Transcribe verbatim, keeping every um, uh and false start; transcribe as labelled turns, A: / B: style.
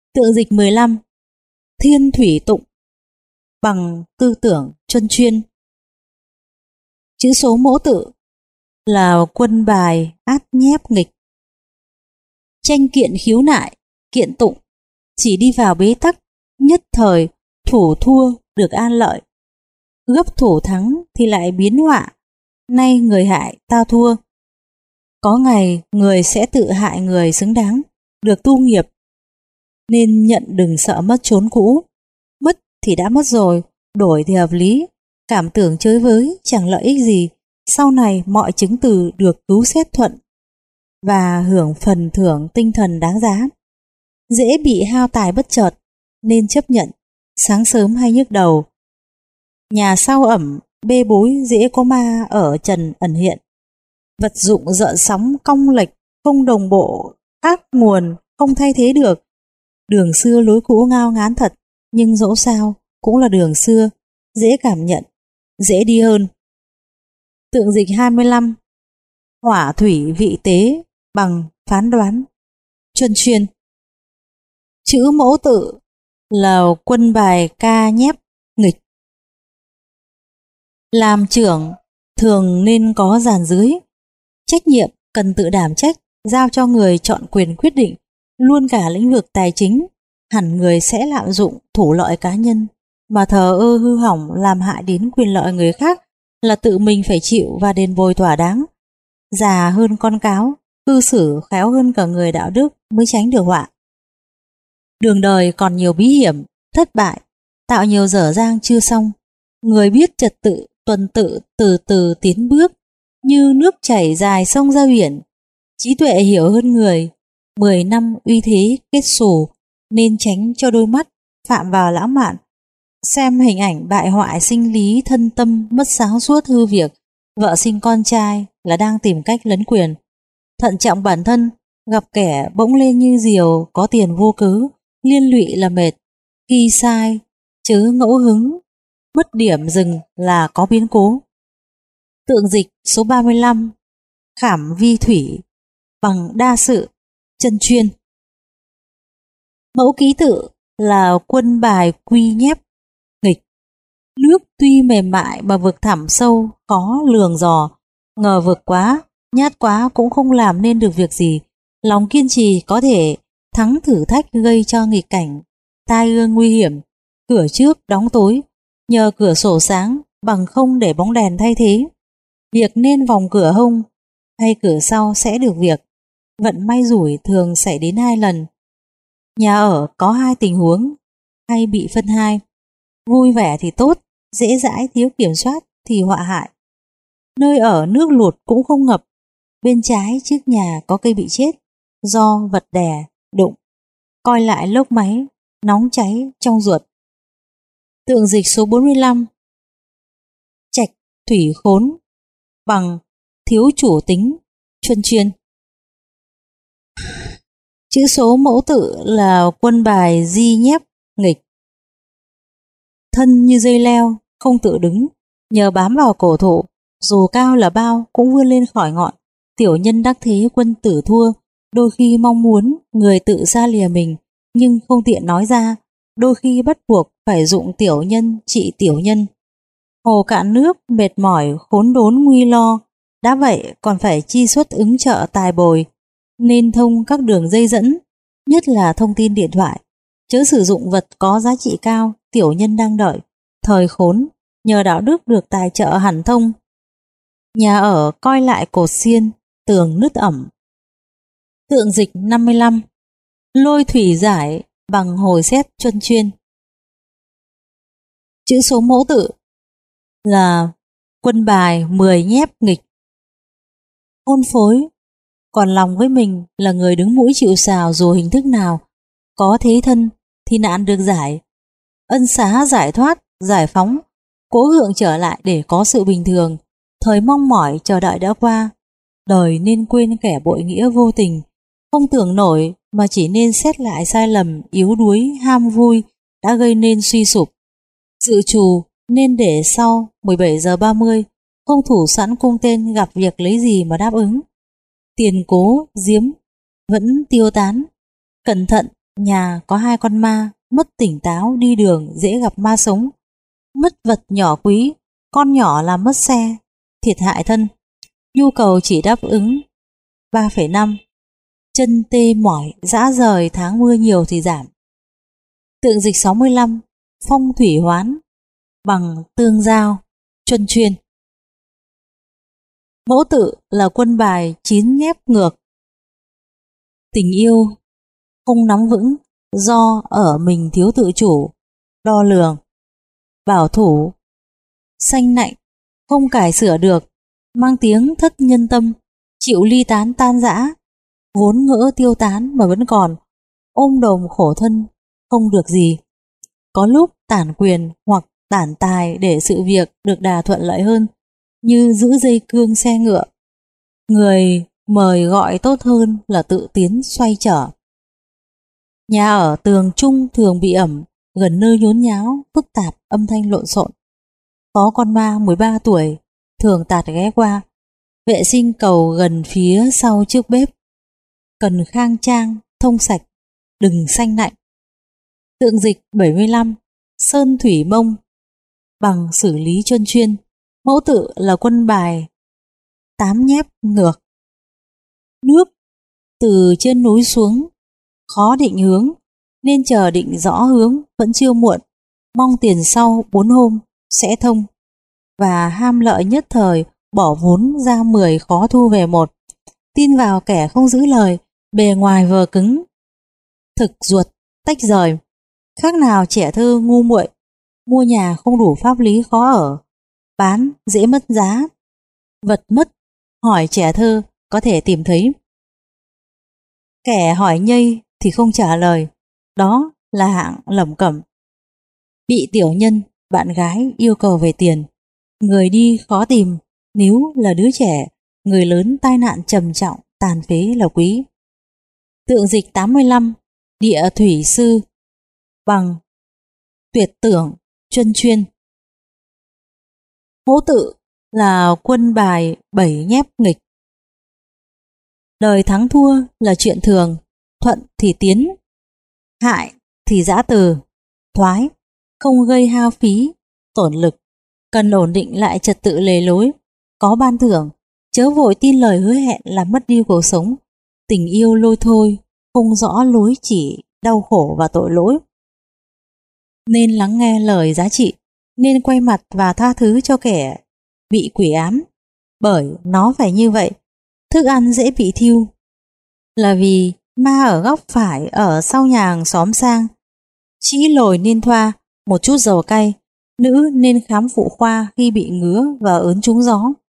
A: Tượng dịch mười lăm. Thiên thủy tụng bằng tư tưởng chân chuyên. Chữ số mẫu tự là quân bài át nhép nghịch. Tranh kiện khiếu nại, kiện tụng chỉ đi vào bế tắc, nhất thời thủ thua được an lợi. Gấp thủ thắng thì lại biến họa, nay người hại tao thua. Có ngày người sẽ tự hại người xứng đáng, được tu nghiệp. Nên nhận đừng sợ mất chốn cũ. Mất thì đã mất rồi, đổi thì hợp lý. Cảm tưởng chơi với chẳng lợi ích gì. Sau này mọi chứng từ được cứu xét thuận và hưởng phần thưởng tinh thần đáng giá. Dễ bị hao tài bất chợt nên chấp nhận, sáng sớm hay nhức đầu. Nhà sau ẩm, bê bối dễ có ma ở trần ẩn hiện. Vật dụng rợn sóng cong lệch, không đồng bộ, khác nguồn, không thay thế được. Đường xưa lối cũ ngao ngán thật, nhưng dẫu sao cũng là đường xưa, dễ cảm nhận, dễ đi hơn. Tượng dịch hai mươi lăm. Hỏa thủy vị tế bằng phán đoán chuyên chuyên. Chữ mẫu tự là quân bài ca nhép nghịch. Làm trưởng thường nên có dàn dưới. Trách nhiệm cần tự đảm trách, giao cho người chọn quyền quyết định. Luôn cả lĩnh vực tài chính, hẳn người sẽ lạm dụng thủ lợi cá nhân mà thờ ơ hư hỏng làm hại đến quyền lợi người khác là tự mình phải chịu và đền bồi thỏa đáng. Già hơn con cáo, cư xử khéo hơn cả người đạo đức mới tránh được họa. Đường đời còn nhiều bí hiểm, thất bại, tạo nhiều dở dang chưa xong. Người biết trật tự, tuần tự, từ từ tiến bước, như nước chảy dài sông ra biển. Trí tuệ hiểu hơn người, mười năm uy thế kết xù, nên tránh cho đôi mắt phạm vào lãng mạn. Xem hình ảnh bại hoại sinh lý thân tâm, mất sáng suốt hư việc, vợ sinh con trai là đang tìm cách lấn quyền. Thận trọng bản thân, gặp kẻ bỗng lên như diều có tiền vô cớ, liên lụy là mệt. Ghi sai, chớ ngẫu hứng, mất điểm dừng là có biến cố. Tượng dịch số ba mươi lăm. Khảm vi thủy bằng đa sự chân chuyên. Mẫu ký tự là quân bài quy nhép nghịch. Nước tuy mềm mại mà vực thẳm sâu, khó lường dò. Ngờ vực quá, nhát quá cũng không làm nên được việc gì. Lòng kiên trì có thể thắng thử thách gây cho nghịch cảnh, tai ương nguy hiểm. Cửa trước đóng tối, nhờ cửa sổ sáng, bằng không để bóng đèn thay thế. Việc nên vòng cửa hông hay cửa sau sẽ được việc. Vận may rủi thường xảy đến hai lần. Nhà ở có hai tình huống hay bị phân hai. Vui vẻ thì tốt, dễ dãi thiếu kiểm soát thì họa hại. Nơi ở nước lụt cũng không ngập. Bên trái trước nhà có cây bị chết do vật đè, đụng. Coi lại lốc máy, nóng cháy trong ruột. Tượng dịch số bốn mươi lăm. Trạch thủy khốn bằng thiếu chủ tính chuyên chuyên. Chữ số mẫu tự là quân bài di nhép nghịch. Thân như dây leo, không tự đứng, nhờ bám vào cổ thụ, dù cao là bao cũng vươn lên khỏi ngọn. Tiểu nhân đắc thế quân tử thua, đôi khi mong muốn người tự ra lìa mình, nhưng không tiện nói ra, đôi khi bắt buộc phải dụng tiểu nhân trị tiểu nhân. Hồ cạn nước, mệt mỏi, khốn đốn nguy lo, đã vậy còn phải chi xuất ứng trợ tài bồi, nên thông các đường dây dẫn, nhất là thông tin điện thoại, chớ sử dụng vật có giá trị cao. Tiểu nhân đang đợi thời khốn, nhờ đạo đức được tài trợ hẳn thông. Nhà ở coi lại cột xiên, tường nứt ẩm. Tượng dịch năm mươi lăm. Lôi thủy giải bằng hồi xét chuyên chuyên. Chữ số mẫu tự là quân bài mười nhép nghịch. Hôn phối, còn lòng với mình là người đứng mũi chịu sào dù hình thức nào. Có thế thân thì nạn được giải. Ân xá giải thoát, giải phóng, cố gượng trở lại để có sự bình thường. Thời mong mỏi chờ đợi đã qua. Đời nên quên kẻ bội nghĩa vô tình. Không tưởng nổi mà chỉ nên xét lại sai lầm yếu đuối ham vui đã gây nên suy sụp. Dự trù nên để sau mười bảy giờ ba mươi, không thủ sẵn cung tên gặp việc lấy gì mà đáp ứng. Tiền cố, diếm vẫn tiêu tán. Cẩn thận nhà có hai con ma, mất tỉnh táo đi đường dễ gặp ma sống, mất vật nhỏ quý, con nhỏ làm mất xe, thiệt hại thân. Nhu cầu chỉ đáp ứng ba phẩy năm, chân tê mỏi, rã rời, tháng mưa nhiều thì giảm. Tượng dịch sáu mươi lăm, phong thủy hoán, bằng tương giao, chuân chuyên. Mẫu tự là quân bài chín nhép ngược. Tình yêu không nắm vững do ở mình thiếu tự chủ, đo lường, bảo thủ, sanh nạnh, không cải sửa được, mang tiếng thất nhân tâm, chịu ly tán tan rã, vốn ngỡ tiêu tán mà vẫn còn, ôm đồm khổ thân, không được gì. Có lúc tản quyền hoặc tản tài để sự việc được đà thuận lợi hơn, như giữ dây cương xe ngựa. Người mời gọi tốt hơn là tự tiến xoay trở. Nhà ở tường trung thường bị ẩm, gần nơi nhốn nháo, phức tạp, âm thanh lộn xộn. Có con ma mười ba tuổi, thường tạt ghé qua, vệ sinh cầu gần phía sau trước bếp. Cần khang trang, thông sạch, đừng xanh nạnh. Tượng dịch bảy mươi lăm, sơn thủy mông, bằng xử lý chuân chuyên. Mẫu tự là quân bài tám nhép ngược. Nước từ trên núi xuống, khó định hướng, nên chờ định rõ hướng vẫn chưa muộn. Mong tiền sau bốn hôm sẽ thông, và ham lợi nhất thời, bỏ vốn ra mười khó thu về một. Tin vào kẻ không giữ lời, bề ngoài vờ cứng, thực ruột tách rời. Khác nào trẻ thơ ngu muội, mua nhà không đủ pháp lý khó ở, bán dễ mất giá. Vật mất, hỏi trẻ thơ có thể tìm thấy. Kẻ hỏi nhây thì không trả lời, đó là hạng lẩm cẩm. Bị tiểu nhân, bạn gái yêu cầu về tiền, người đi khó tìm, nếu là đứa trẻ, người lớn tai nạn trầm trọng, tàn phế là quý. Tượng dịch tám mươi lăm, địa thủy sư, bằng tuyệt tưởng, chuân chuyên. Mẫu tự là quân bài bảy nhép nghịch. Đời thắng thua là chuyện thường, thuận thì tiến, hại thì giã từ, thoái, không gây hao phí, tổn lực. Cần ổn định lại trật tự lề lối, có ban thưởng, chớ vội tin lời hứa hẹn làm mất đi cuộc sống. Tình yêu lôi thôi, không rõ lối chỉ, đau khổ và tội lỗi. Nên lắng nghe lời giá trị, nên quay mặt và tha thứ cho kẻ bị quỷ ám, bởi nó phải như vậy. Thức ăn dễ bị thiêu là vì ma ở góc phải ở sau nhà hàng xóm sang. Chỉ lồi nên thoa một chút dầu cay, nữ nên khám phụ khoa khi bị ngứa và ớn trúng gió.